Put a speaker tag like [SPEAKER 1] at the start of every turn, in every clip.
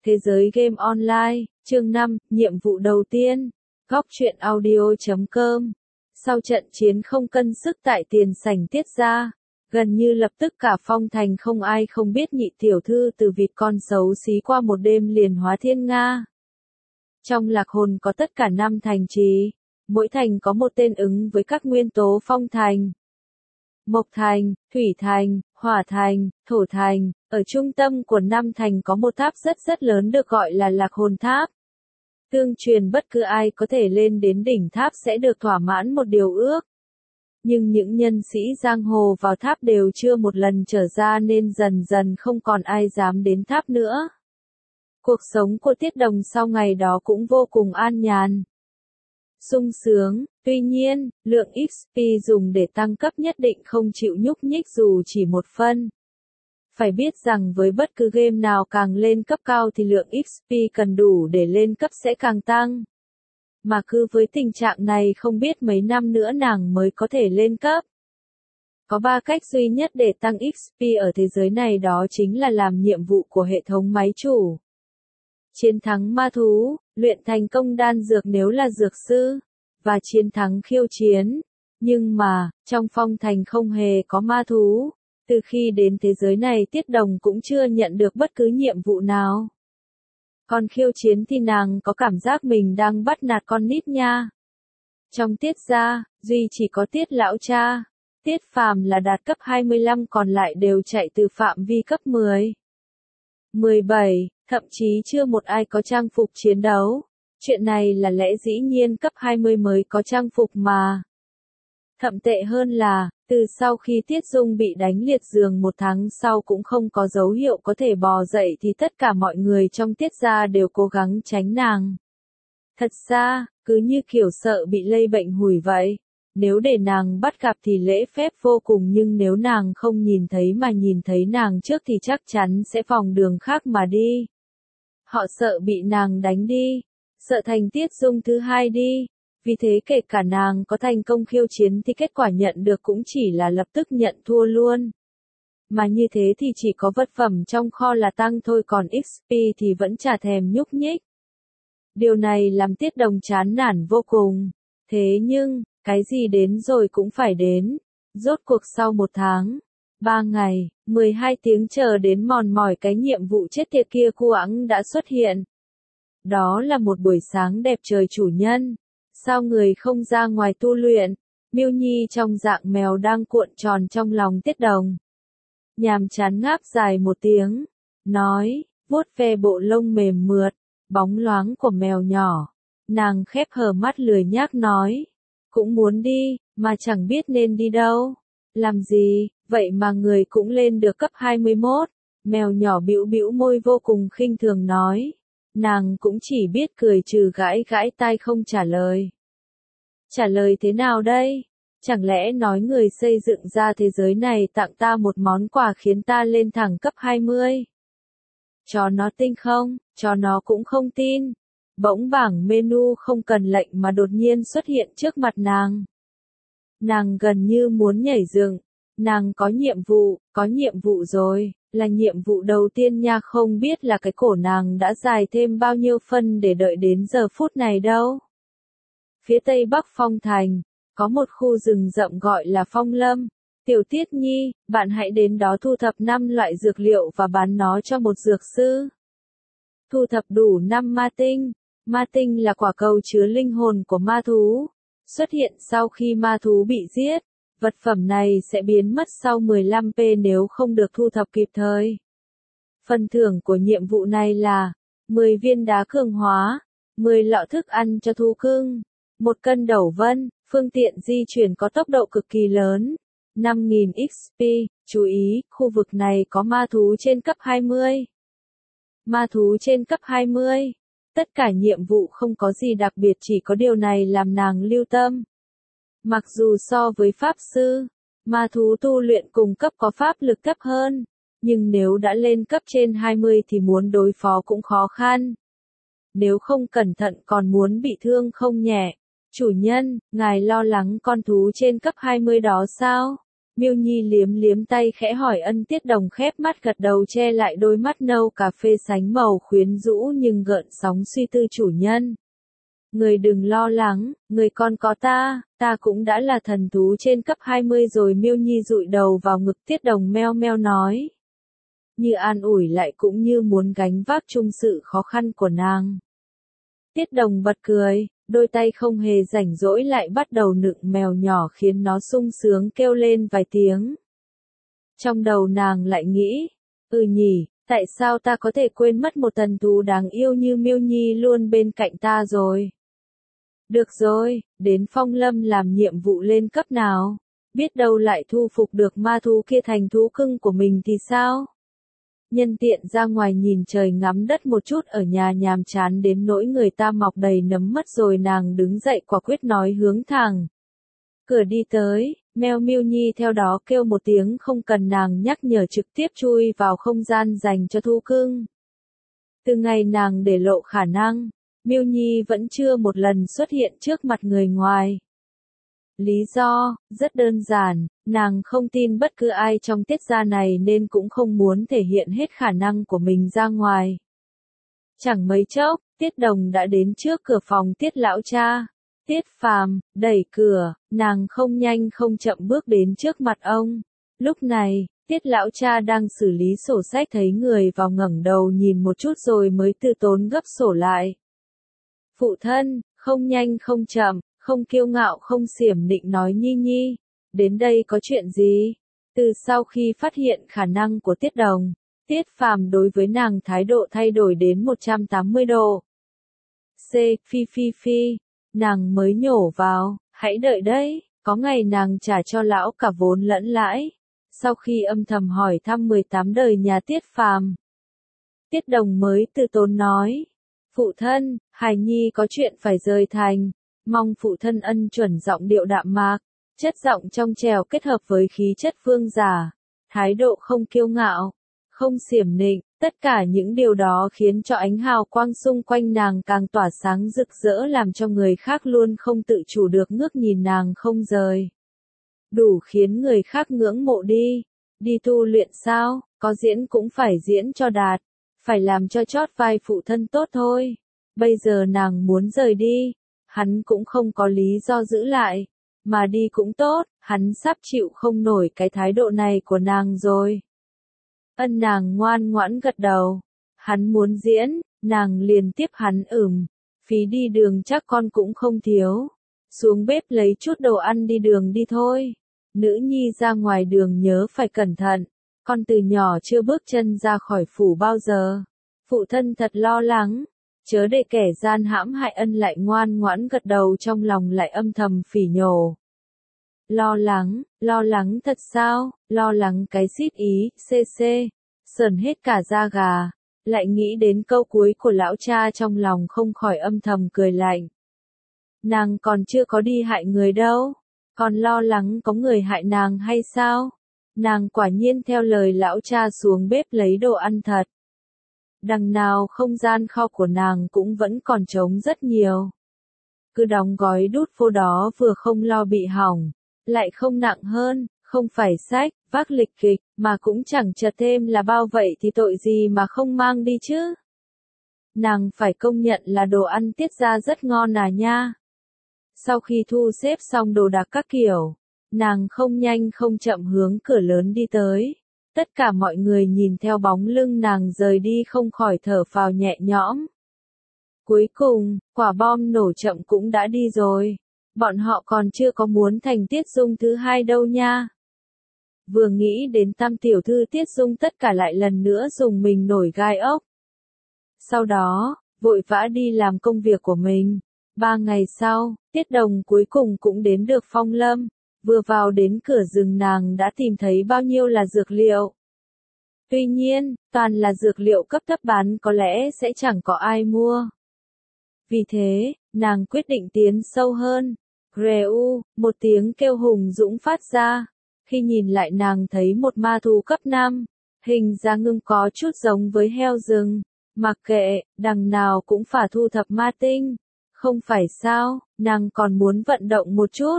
[SPEAKER 1] Thế giới game online, chương 5, nhiệm vụ đầu tiên. Góc truyện audio.com. Sau trận chiến không cân sức tại tiền sảnh tiết ra, gần như lập tức cả Phong Thành không ai không biết nhị tiểu thư từ vịt con xấu xí qua một đêm liền hóa thiên nga. Trong Lạc Hồn có tất cả 5 thành trì, mỗi thành có một tên ứng với các nguyên tố phong thành. Mộc thành, thủy thành, hỏa thành, thổ thành, ở trung tâm của 5 thành có một tháp rất lớn được gọi là Lạc Hồn tháp. Tương truyền bất cứ ai có thể lên đến đỉnh tháp sẽ được thỏa mãn một điều ước. Nhưng những nhân sĩ giang hồ vào tháp đều chưa một lần trở ra nên dần dần không còn ai dám đến tháp nữa. Cuộc sống của Tiết Đồng sau ngày đó cũng vô cùng an nhàn, sung sướng, tuy nhiên, lượng XP dùng để tăng cấp nhất định không chịu nhúc nhích dù chỉ một phân. Phải biết rằng với bất cứ game nào càng lên cấp cao thì lượng XP cần đủ để lên cấp sẽ càng tăng. Mà cứ với tình trạng này không biết mấy năm nữa nàng mới có thể lên cấp. Có 3 cách duy nhất để tăng XP ở thế giới này, đó chính là làm nhiệm vụ của hệ thống máy chủ, chiến thắng ma thú, luyện thành công đan dược nếu là dược sư, và chiến thắng khiêu chiến. Nhưng mà, trong Phong Thành không hề có ma thú. Từ khi đến thế giới này Tiết Đồng cũng chưa nhận được bất cứ nhiệm vụ nào. Còn khiêu chiến thì nàng có cảm giác mình đang bắt nạt con nít nha. Trong Tiết gia, duy chỉ có Tiết lão cha, Tiết Phàm là đạt cấp 25, còn lại đều chạy từ phạm vi cấp 10, 17, thậm chí chưa một ai có trang phục chiến đấu. Chuyện này là lẽ dĩ nhiên cấp 20 mới có trang phục mà. Thậm tệ hơn là, từ sau khi Tiết Dung bị đánh liệt giường 1 tháng sau cũng không có dấu hiệu có thể bò dậy thì tất cả mọi người trong Tiết gia đều cố gắng tránh nàng. Thật ra, cứ như kiểu sợ bị lây bệnh hủi vậy. Nếu để nàng bắt gặp thì lễ phép vô cùng, nhưng nếu nàng không nhìn thấy mà nhìn thấy nàng trước thì chắc chắn sẽ phòng đường khác mà đi. Họ sợ bị nàng đánh đi, sợ thành Tiết Dung thứ hai đi. Vì thế kể cả nàng có thành công khiêu chiến thì kết quả nhận được cũng chỉ là lập tức nhận thua luôn. Mà như thế thì chỉ có vật phẩm trong kho là tăng thôi, còn XP thì vẫn chả thèm nhúc nhích. Điều này làm Tiết Đồng chán nản vô cùng. Thế nhưng, cái gì đến rồi cũng phải đến. Rốt cuộc sau 1 tháng, 3 ngày, 12 tiếng chờ đến mòn mỏi cái nhiệm vụ chết tiệt kia Quãng đã xuất hiện. Đó là một buổi sáng đẹp trời chủ nhân. Sao người không ra ngoài tu luyện? Miêu Nhi trong dạng mèo đang cuộn tròn trong lòng Tiết Đồng. Nhàm chán ngáp dài một tiếng, nói, vuốt ve bộ lông mềm mượt, bóng loáng của mèo nhỏ. Nàng khép hờ mắt lười nhác nói, cũng muốn đi, mà chẳng biết nên đi đâu. Làm gì, vậy mà người cũng lên được cấp 21. Mèo nhỏ bĩu bĩu môi vô cùng khinh thường nói. Nàng cũng chỉ biết cười trừ gãi gãi tai không trả lời. Trả lời thế nào đây? Chẳng lẽ nói người xây dựng ra thế giới này tặng ta một món quà khiến ta lên thẳng cấp 20? Cho nó tin không? Cho nó cũng không tin. Bỗng bảng menu không cần lệnh mà đột nhiên xuất hiện trước mặt nàng. Nàng gần như muốn nhảy dựng. Nàng có nhiệm vụ rồi, là nhiệm vụ đầu tiên nha, không biết là cái cổ nàng đã dài thêm bao nhiêu phân để đợi đến giờ phút này đâu. Phía tây bắc Phong Thành, có một khu rừng rậm gọi là Phong Lâm. Tiểu Tiết Nhi, bạn hãy đến đó thu thập 5 loại dược liệu và bán nó cho một dược sư. Thu thập đủ 5 ma tinh. Ma tinh là quả cầu chứa linh hồn của ma thú. Xuất hiện sau khi ma thú bị giết. Vật phẩm này sẽ biến mất sau 15p nếu không được thu thập kịp thời. Phần thưởng của nhiệm vụ này là 10 viên đá cường hóa, 10 lọ thức ăn cho thú cưng, 1 cân đẩu vân, phương tiện di chuyển có tốc độ cực kỳ lớn, 5.000 XP. Chú ý, khu vực này có ma thú trên cấp 20. Ma thú trên cấp 20. Tất cả nhiệm vụ không có gì đặc biệt, chỉ có điều này làm nàng lưu tâm. Mặc dù so với pháp sư, ma thú tu luyện cùng cấp có pháp lực thấp hơn, nhưng nếu đã lên cấp trên 20 thì muốn đối phó cũng khó khăn. Nếu không cẩn thận còn muốn bị thương không nhẹ. Chủ nhân, ngài lo lắng con thú trên cấp 20 đó sao? Miêu Nhi liếm liếm tay khẽ hỏi ân. Tiết Đồng khép mắt gật đầu che lại đôi mắt nâu cà phê sánh màu khuyến rũ nhưng gợn sóng suy tư chủ nhân. Người đừng lo lắng, người còn có ta cũng đã là thần thú trên cấp 20 rồi. Miêu Nhi dụi đầu vào ngực Tiết Đồng meo meo nói. Như an ủi lại cũng như muốn gánh vác chung sự khó khăn của nàng. Tiết Đồng bật cười, đôi tay không hề rảnh rỗi lại bắt đầu nựng mèo nhỏ khiến nó sung sướng kêu lên vài tiếng. Trong đầu nàng lại nghĩ, nhỉ, tại sao ta có thể quên mất một thần thú đáng yêu như Miêu Nhi luôn bên cạnh ta rồi. Được rồi, đến Phong Lâm làm nhiệm vụ lên cấp nào, biết đâu lại thu phục được ma thú kia thành thú cưng của mình thì sao? Nhân tiện ra ngoài nhìn trời ngắm đất một chút, ở nhà nhàm chán đến nỗi người ta mọc đầy nấm mất rồi. Nàng đứng dậy quả quyết nói hướng thẳng cửa đi tới. Meo Miêu Nhi theo đó kêu một tiếng không cần nàng nhắc nhở trực tiếp chui vào không gian dành cho thú cưng. Từ ngày nàng để lộ khả năng, Miêu Nhi vẫn chưa một lần xuất hiện trước mặt người ngoài. Lý do, rất đơn giản, nàng không tin bất cứ ai trong tiết gia này nên cũng không muốn thể hiện hết khả năng của mình ra ngoài. Chẳng mấy chốc, Tiết Đồng đã đến trước cửa phòng Tiết lão cha. Tiết Phàm đẩy cửa, nàng không nhanh không chậm bước đến trước mặt ông. Lúc này, Tiết lão cha đang xử lý sổ sách thấy người vào ngẩng đầu nhìn một chút rồi mới từ tốn gấp sổ lại. Phụ thân, không nhanh không chậm, không kiêu ngạo không xiểm nịnh nói Nhi Nhi, đến đây có chuyện gì? Từ sau khi phát hiện khả năng của Tiết Đồng, Tiết Phàm đối với nàng thái độ thay đổi đến 180 độ. Phi, nàng mới nhổ vào, hãy đợi đấy, có ngày nàng trả cho lão cả vốn lẫn lãi. Sau khi âm thầm hỏi thăm 18 đời nhà Tiết Phàm, Tiết Đồng mới từ tốn nói, phụ thân, hài nhi có chuyện phải rời thành, mong phụ thân ân chuẩn. Giọng điệu đạm mạc, chất giọng trong trẻo kết hợp với khí chất vương giả, thái độ không kiêu ngạo, không xiểm nịnh, tất cả những điều đó khiến cho ánh hào quang xung quanh nàng càng tỏa sáng rực rỡ làm cho người khác luôn không tự chủ được ngước nhìn nàng không rời. Đủ khiến người khác ngưỡng mộ đi. Đi tu luyện sao, có diễn cũng phải diễn cho đạt, phải làm cho chót vai phụ thân tốt thôi. Bây giờ nàng muốn rời đi, hắn cũng không có lý do giữ lại, mà đi cũng tốt, hắn sắp chịu không nổi cái thái độ này của nàng rồi. Ân nàng ngoan ngoãn gật đầu, hắn muốn diễn, nàng liền tiếp hắn phí đi đường chắc con cũng không thiếu, xuống bếp lấy chút đồ ăn đi đường đi thôi. Nữ nhi ra ngoài đường nhớ phải cẩn thận, con từ nhỏ chưa bước chân ra khỏi phủ bao giờ. Phụ thân thật lo lắng, chớ để kẻ gian hãm hại. Ân lại ngoan ngoãn gật đầu, trong lòng lại âm thầm phỉ nhổ. Lo lắng thật sao, lo lắng cái xít ý, sờn hết cả da gà, lại nghĩ đến câu cuối của lão cha trong lòng không khỏi âm thầm cười lạnh. Nàng còn chưa có đi hại người đâu, còn lo lắng có người hại nàng hay sao? Nàng quả nhiên theo lời lão cha xuống bếp lấy đồ ăn thật. Đằng nào không gian kho của nàng cũng vẫn còn trống rất nhiều. Cứ đóng gói đút vô đó vừa không lo bị hỏng, lại không nặng hơn, không phải xách, vác lịch kịch, mà cũng chẳng chật thêm là bao vậy thì tội gì mà không mang đi chứ. Nàng phải công nhận là đồ ăn Tiết gia rất ngon à nha. Sau khi thu xếp xong đồ đạc các kiểu, nàng không nhanh không chậm hướng cửa lớn đi tới. Tất cả mọi người nhìn theo bóng lưng nàng rời đi không khỏi thở phào nhẹ nhõm. Cuối cùng, quả bom nổ chậm cũng đã đi rồi. Bọn họ còn chưa có muốn thành Tiết Dung thứ hai đâu nha. Vừa nghĩ đến Tam tiểu thư Tiết Dung tất cả lại lần nữa dùng mình nổi gai ốc. Sau đó, vội vã đi làm công việc của mình. 3 ngày sau, Tiết Đồng cuối cùng cũng đến được Phong Lâm. Vừa vào đến cửa rừng nàng đã tìm thấy bao nhiêu là dược liệu. Tuy nhiên, toàn là dược liệu cấp thấp bán có lẽ sẽ chẳng có ai mua. Vì thế, nàng quyết định tiến sâu hơn. Greu, một tiếng kêu hùng dũng phát ra. Khi nhìn lại nàng thấy một ma thú cấp 5, hình dáng ngưng có chút giống với heo rừng. Mặc kệ, đằng nào cũng phải thu thập ma tinh. Không phải sao, nàng còn muốn vận động một chút.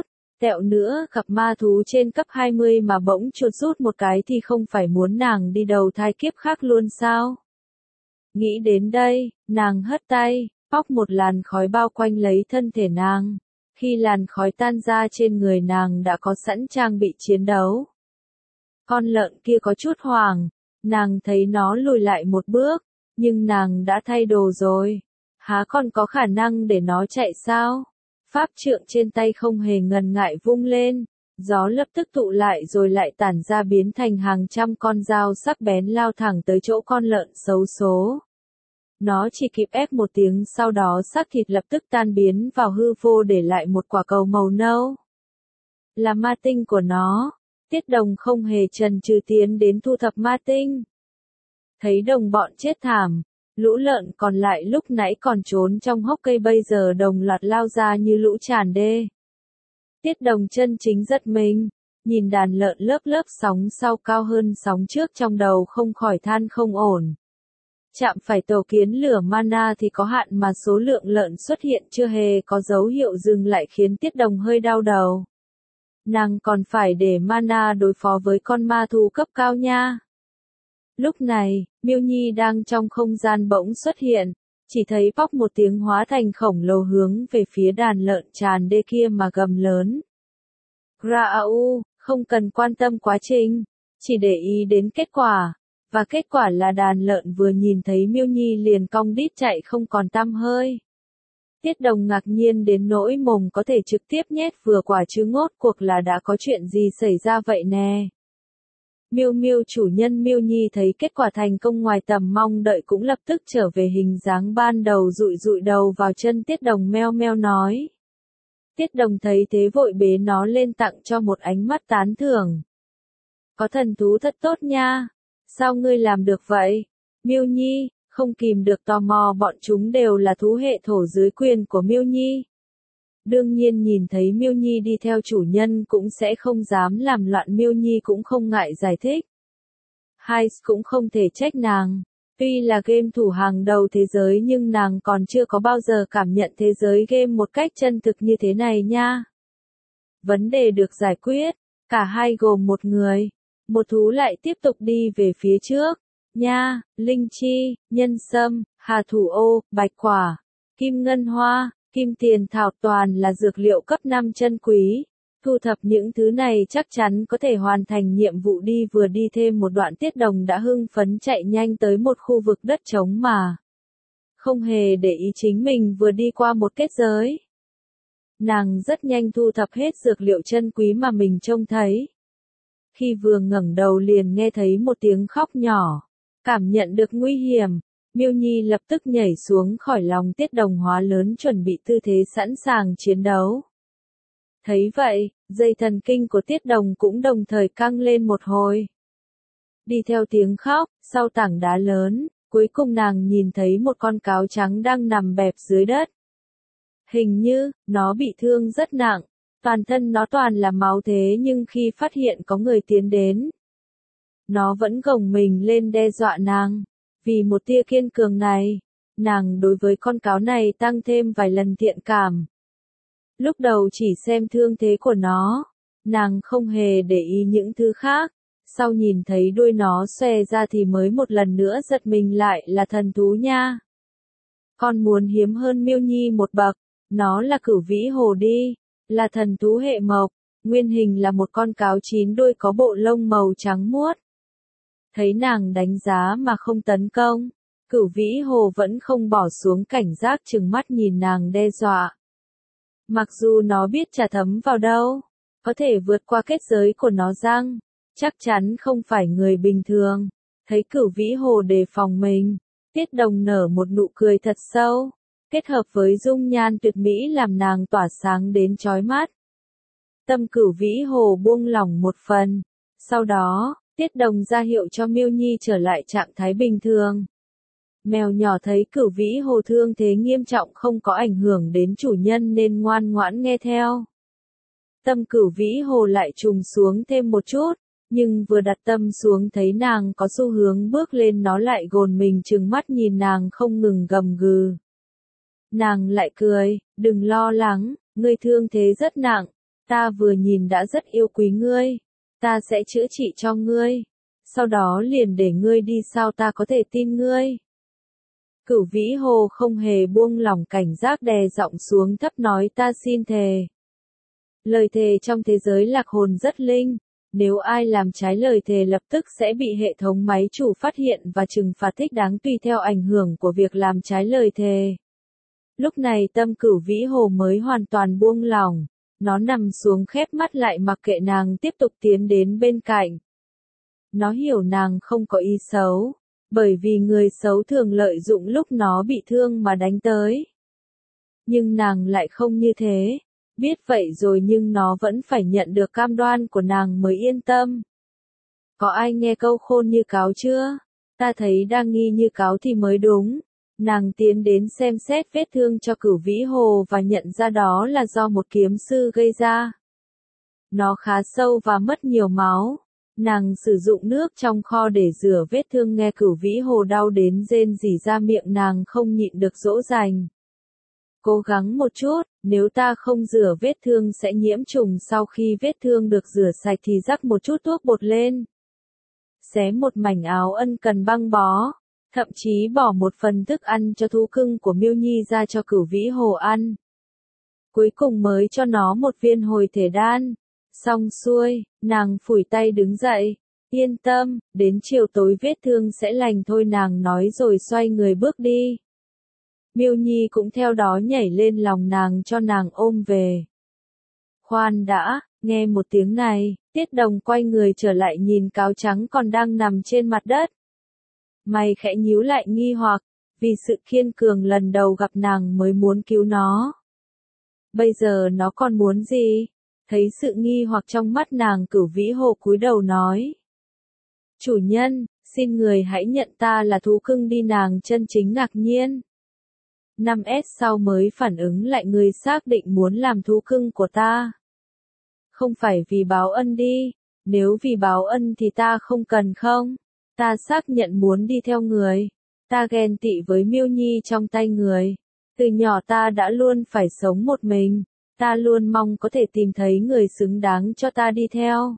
[SPEAKER 1] Tẹo nữa gặp ma thú trên cấp 20 mà bỗng chuột rút một cái thì không phải muốn nàng đi đầu thai kiếp khác luôn sao? Nghĩ đến đây, nàng hất tay, bóc một làn khói bao quanh lấy thân thể nàng. Khi làn khói tan ra trên người nàng đã có sẵn trang bị chiến đấu. Con lợn kia có chút hoảng, nàng thấy nó lùi lại một bước, nhưng nàng đã thay đồ rồi. Há còn có khả năng để nó chạy sao? Pháp trượng trên tay không hề ngần ngại vung lên, gió lập tức tụ lại rồi lại tản ra biến thành hàng trăm con dao sắc bén lao thẳng tới chỗ con lợn xấu số. Nó chỉ kịp ép một tiếng sau đó xác thịt lập tức tan biến vào hư vô để lại một quả cầu màu nâu. Là ma tinh của nó, Tiết Đồng không hề chần chừ tiến đến thu thập ma tinh. Thấy đồng bọn chết thảm, lũ lợn còn lại lúc nãy còn trốn trong hốc cây bây giờ đồng loạt lao ra như lũ tràn đê. Tiết Đồng chân chính giật mình, nhìn đàn lợn lớp lớp sóng sau cao hơn sóng trước trong đầu không khỏi than không ổn. Chạm phải tổ kiến lửa mana thì có hạn mà số lượng lợn xuất hiện chưa hề có dấu hiệu dừng lại khiến Tiết Đồng hơi đau đầu. Nàng còn phải để mana đối phó với con ma thú cấp cao nha. Lúc này, Miêu Nhi đang trong không gian bỗng xuất hiện, chỉ thấy bóc một tiếng hóa thành khổng lồ hướng về phía đàn lợn tràn đê kia mà gầm lớn. Raau, không cần quan tâm quá trình, chỉ để ý đến kết quả. Và kết quả là đàn lợn vừa nhìn thấy Miêu Nhi liền cong đít chạy không còn tăm hơi. Tiết Đồng ngạc nhiên đến nỗi mồm có thể trực tiếp nhét vừa quả trứng ngốt cuộc là đã có chuyện gì xảy ra vậy nè. Miêu Miêu chủ nhân Miêu Nhi thấy kết quả thành công ngoài tầm mong đợi cũng lập tức trở về hình dáng ban đầu dụi dụi đầu vào chân Tiết Đồng meo meo nói. Tiết Đồng thấy thế vội bế nó lên tặng cho một ánh mắt tán thưởng. Có thần thú thật tốt nha. Sao ngươi làm được vậy? Miêu Nhi, không kìm được tò mò bọn chúng đều là thú hệ thổ dưới quyền của Miêu Nhi. Đương nhiên nhìn thấy Miêu Nhi đi theo chủ nhân cũng sẽ không dám làm loạn Miêu Nhi cũng không ngại giải thích. Hai cũng không thể trách nàng. Tuy là game thủ hàng đầu thế giới nhưng nàng còn chưa có bao giờ cảm nhận thế giới game một cách chân thực như thế này nha. Vấn đề được giải quyết, cả hai gồm một người. Một thú lại tiếp tục đi về phía trước. Nha, linh chi, nhân sâm, hà thủ ô, bạch quả, kim ngân hoa, kim tiền thảo toàn là dược liệu cấp 5 chân quý. Thu thập những thứ này chắc chắn có thể hoàn thành nhiệm vụ đi vừa đi thêm một đoạn Tiết Đồng đã hưng phấn chạy nhanh tới một khu vực đất trống mà. Không hề để ý chính mình vừa đi qua một kết giới. Nàng rất nhanh thu thập hết dược liệu chân quý mà mình trông thấy. Khi vừa ngẩng đầu liền nghe thấy một tiếng khóc nhỏ. Cảm nhận được nguy hiểm, Miêu Nhi lập tức nhảy xuống khỏi lòng Tiết Đồng hóa lớn chuẩn bị tư thế sẵn sàng chiến đấu. Thấy vậy, dây thần kinh của Tiết Đồng cũng đồng thời căng lên một hồi. Đi theo tiếng khóc, sau tảng đá lớn, cuối cùng nàng nhìn thấy một con cáo trắng đang nằm bẹp dưới đất. Hình như, nó bị thương rất nặng. Toàn thân nó toàn là máu thế nhưng khi phát hiện có người tiến đến, nó vẫn gồng mình lên đe dọa nàng. Vì một tia kiên cường này, nàng đối với con cáo này tăng thêm vài lần thiện cảm. Lúc đầu chỉ xem thương thế của nó, nàng không hề để ý những thứ khác. Sau nhìn thấy đuôi nó xòe ra thì mới một lần nữa giật mình lại là thần thú nha. Con muốn hiếm hơn Miêu Nhi một bậc, nó là cửu vĩ hồ đi. Là thần thú hệ mộc, nguyên hình là một con cáo 9 đuôi có bộ lông màu trắng muốt. Thấy nàng đánh giá mà không tấn công, cửu vĩ hồ vẫn không bỏ xuống cảnh giác trừng mắt nhìn nàng đe dọa. Mặc dù nó biết chả thấm vào đâu, có thể vượt qua kết giới của nó răng, chắc chắn không phải người bình thường. Thấy cửu vĩ hồ đề phòng mình, Tiết Đồng nở một nụ cười thật sâu. Kết hợp với dung nhan tuyệt mỹ làm nàng tỏa sáng đến chói mắt. Tâm cửu vĩ hồ buông lỏng một phần. Sau đó, Tiết Đồng ra hiệu cho Miêu Nhi trở lại trạng thái bình thường. Mèo nhỏ thấy cửu vĩ hồ thương thế nghiêm trọng không có ảnh hưởng đến chủ nhân nên ngoan ngoãn nghe theo. Tâm cửu vĩ hồ lại trùng xuống thêm một chút, nhưng vừa đặt tâm xuống thấy nàng có xu hướng bước lên nó lại gồn mình trừng mắt nhìn nàng không ngừng gầm gừ. Nàng lại cười, đừng lo lắng, ngươi thương thế rất nặng, Ta vừa nhìn đã rất yêu quý ngươi. Ta sẽ chữa trị cho ngươi. Sau đó liền để ngươi đi, sao ta có thể tin ngươi? Cửu Vĩ Hồ không hề buông lỏng cảnh giác, đè giọng xuống thấp nói, ta xin thề. Lời thề trong thế giới lạc hồn rất linh. Nếu ai làm trái lời thề lập tức sẽ bị hệ thống máy chủ phát hiện và trừng phạt thích đáng tùy theo ảnh hưởng của việc làm trái lời thề. Lúc này tâm Cửu Vĩ Hồ mới hoàn toàn buông lỏng. Nó nằm xuống khép mắt lại mặc kệ nàng tiếp tục tiến đến bên cạnh. Nó hiểu nàng không có ý xấu, bởi vì người xấu thường lợi dụng lúc nó bị thương mà đánh tới. Nhưng nàng lại không như thế. Biết vậy rồi nhưng nó vẫn phải nhận được cam đoan của nàng mới yên tâm. Có ai nghe câu khôn như cáo chưa? Ta thấy đang nghi như cáo thì mới đúng. Nàng tiến đến xem xét vết thương cho Cửu Vĩ Hồ và nhận ra đó là do một kiếm sư gây ra. Nó khá sâu và mất nhiều máu. Nàng sử dụng nước trong kho để rửa vết thương, nghe Cửu Vĩ Hồ đau đến rên rỉ ra, miệng nàng không nhịn được dỗ dành. Cố gắng một chút, nếu ta không rửa vết thương sẽ nhiễm trùng, sau khi vết thương được rửa sạch thì rắc một chút thuốc bột lên. Xé một mảnh áo ân cần băng bó, thậm chí bỏ một phần thức ăn cho thú cưng của Miêu Nhi ra cho Cửu Vĩ Hồ ăn. Cuối cùng mới cho nó một viên hồi thể đan. Xong xuôi, nàng phủi tay đứng dậy. Yên tâm, đến chiều tối vết thương sẽ lành thôi, nàng nói rồi xoay người bước đi. Miêu Nhi cũng theo đó nhảy lên lòng nàng cho nàng ôm về. Khoan đã, nghe một tiếng này, Tiết Đồng quay người trở lại nhìn cáo trắng còn đang nằm trên mặt đất. Mày khẽ nhíu lại nghi hoặc, vì sự kiên cường lần đầu gặp nàng mới muốn cứu nó. Bây giờ nó còn muốn gì? Thấy sự nghi hoặc trong mắt nàng, Cửu Vĩ Hồ cúi đầu nói. Chủ nhân, xin người hãy nhận ta là thú cưng đi, nàng chân chính ngạc nhiên. 5S sau mới phản ứng lại, người xác định muốn làm thú cưng của ta. Không phải vì báo ân đi, nếu vì báo ân thì ta không cần không? Ta xác nhận muốn đi theo người. Ta ghen tị với Miêu Nhi trong tay người. Từ nhỏ ta đã luôn phải sống một mình. Ta luôn mong có thể tìm thấy người xứng đáng cho ta đi theo.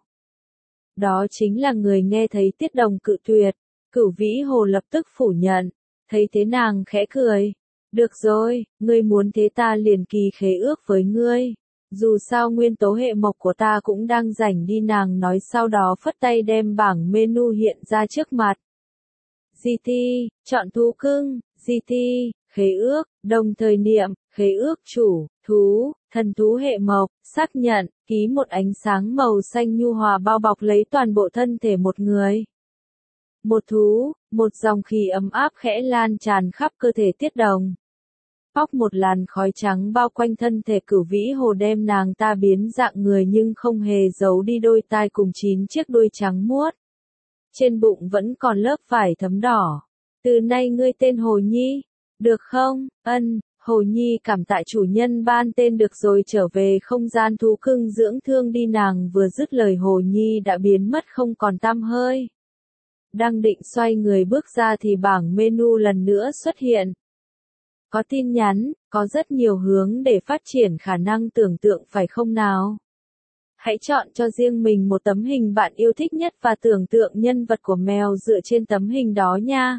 [SPEAKER 1] Đó chính là người. Nghe thấy Tiết Đồng cự tuyệt, Cửu Vĩ Hồ lập tức phủ nhận. Thấy thế nàng khẽ cười. Được rồi, ngươi muốn thế ta liền ký khế ước với ngươi. Dù sao nguyên tố hệ mộc của ta cũng đang rảnh đi, nàng nói, sau đó phất tay đem bảng menu hiện ra trước mặt. GT, chọn thú cưng, GT, khế ước, đồng thời niệm, khế ước chủ, thú, thần thú hệ mộc, xác nhận, ký. Một ánh sáng màu xanh nhu hòa bao bọc lấy toàn bộ thân thể một người. Một thú, một dòng khí ấm áp khẽ lan tràn khắp cơ thể Tiết Đồng. Bóc một làn khói trắng bao quanh thân thể Cửu Vĩ Hồ, đem nàng ta biến dạng người nhưng không hề giấu đi đôi tai cùng 9 chiếc đuôi trắng muốt. Trên bụng vẫn còn lớp vải thấm đỏ. Từ nay ngươi tên Hồ Nhi, được không? Ân, Hồ Nhi cảm tạ chủ nhân ban tên, được rồi, trở về không gian thú cưng dưỡng thương đi. Nàng vừa dứt lời Hồ Nhi đã biến mất không còn tăm hơi. Đang định xoay người bước ra thì bảng menu lần nữa xuất hiện. Có tin nhắn, có rất nhiều hướng để phát triển khả năng tưởng tượng phải không nào? Hãy chọn cho riêng mình một tấm hình bạn yêu thích nhất và tưởng tượng nhân vật của mèo dựa trên tấm hình đó nha.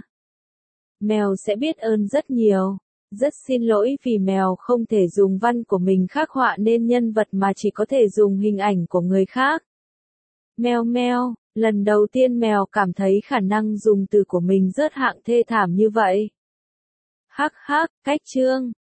[SPEAKER 1] Mèo sẽ biết ơn rất nhiều. Rất xin lỗi vì mèo không thể dùng văn của mình khắc họa nên nhân vật mà chỉ có thể dùng hình ảnh của người khác. Mèo mèo, lần đầu tiên mèo cảm thấy khả năng dùng từ của mình rớt hạng thê thảm như vậy. Hắc hắc, cách chương.